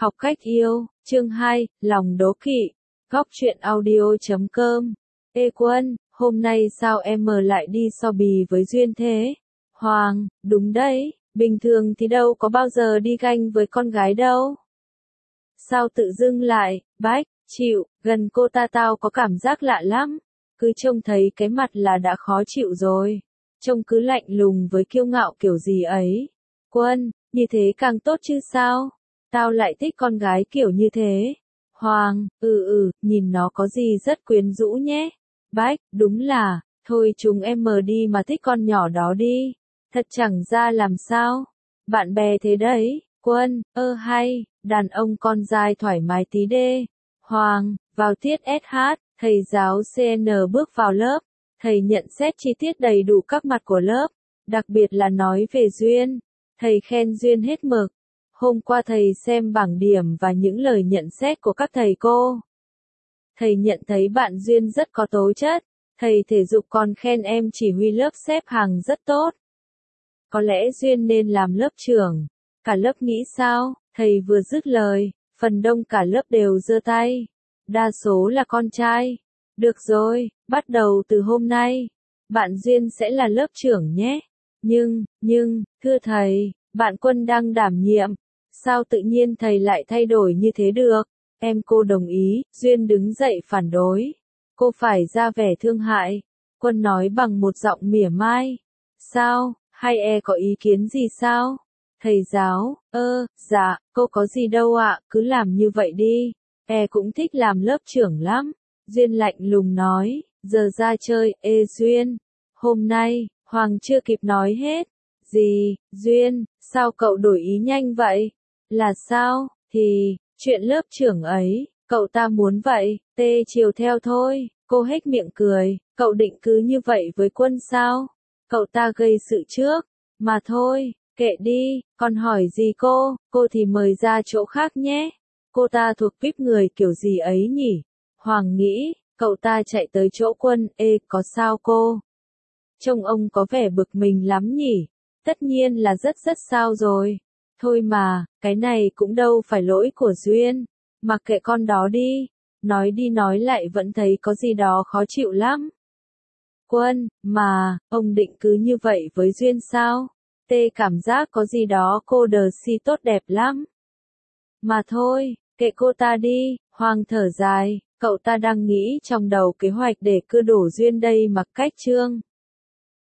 Học cách yêu, chương 2, lòng đố kỵ, góc truyện audio.com. Ê Quân, hôm nay sao em lại đi so bì với Duyên thế? Hoàng, đúng đấy, bình thường thì đâu có bao giờ đi ganh với con gái đâu. Sao tự dưng lại, Bách, chịu, gần cô ta tao có cảm giác lạ lắm. Cứ trông thấy cái mặt là đã khó chịu rồi. Trông cứ lạnh lùng với kiêu ngạo kiểu gì ấy. Quân, như thế càng tốt chứ sao? Tao lại thích con gái kiểu như thế. Hoàng, nhìn nó có gì rất quyến rũ nhé. Bách, đúng là, thôi chúng em đi mà thích con nhỏ đó đi. Thật chẳng ra làm sao. Bạn bè thế đấy, Quân, hay, đàn ông con dai thoải mái tí đê. Hoàng, vào tiết SH, thầy giáo CN bước vào lớp. Thầy nhận xét chi tiết đầy đủ các mặt của lớp, đặc biệt là nói về Duyên. Thầy khen Duyên hết mực. Hôm qua thầy xem bảng điểm và những lời nhận xét của các thầy cô. Thầy nhận thấy bạn Duyên rất có tố chất. Thầy thể dục còn khen em chỉ huy lớp xếp hàng rất tốt. Có lẽ Duyên nên làm lớp trưởng. Cả lớp nghĩ sao? Thầy vừa dứt lời, phần đông cả lớp đều giơ tay. Đa số là con trai. Được rồi, bắt đầu từ hôm nay, bạn Duyên sẽ là lớp trưởng nhé. Nhưng, thưa thầy, bạn Quân đang đảm nhiệm. Sao tự nhiên thầy lại thay đổi như thế được? Cô đồng ý, Duyên đứng dậy phản đối. Cô phải ra vẻ thương hại. Quân nói bằng một giọng mỉa mai. Sao, hay có ý kiến gì sao? Thầy giáo, dạ, cô có gì đâu ạ, cứ làm như vậy đi. Cũng thích làm lớp trưởng lắm. Duyên lạnh lùng nói, giờ ra chơi, Duyên. Hôm nay, Hoàng chưa kịp nói hết. Gì, Duyên, sao cậu đổi ý nhanh vậy? Là sao, thì, chuyện lớp trưởng ấy, cậu ta muốn vậy, chiều theo thôi. Cô hết miệng cười, cậu định cứ như vậy với Quân sao? Cậu ta gây sự trước, mà thôi, kệ đi, còn hỏi gì cô thì mời ra chỗ khác nhé. Cô ta thuộc VIP người kiểu gì ấy nhỉ? Hoàng nghĩ, cậu ta chạy tới chỗ Quân, có sao cô? Trông ông có vẻ bực mình lắm nhỉ? Tất nhiên là rất sao rồi. Thôi mà, cái này cũng đâu phải lỗi của Duyên. Mặc kệ con đó đi nói lại vẫn thấy có gì đó khó chịu lắm. Quân, mà, ông định cứ như vậy với Duyên sao? Cảm giác có gì đó cô đờ si tốt đẹp lắm. Mà thôi, kệ cô ta đi, Hoàng thở dài, cậu ta đang nghĩ trong đầu kế hoạch để cưa đổ Duyên đây mặc cách trương.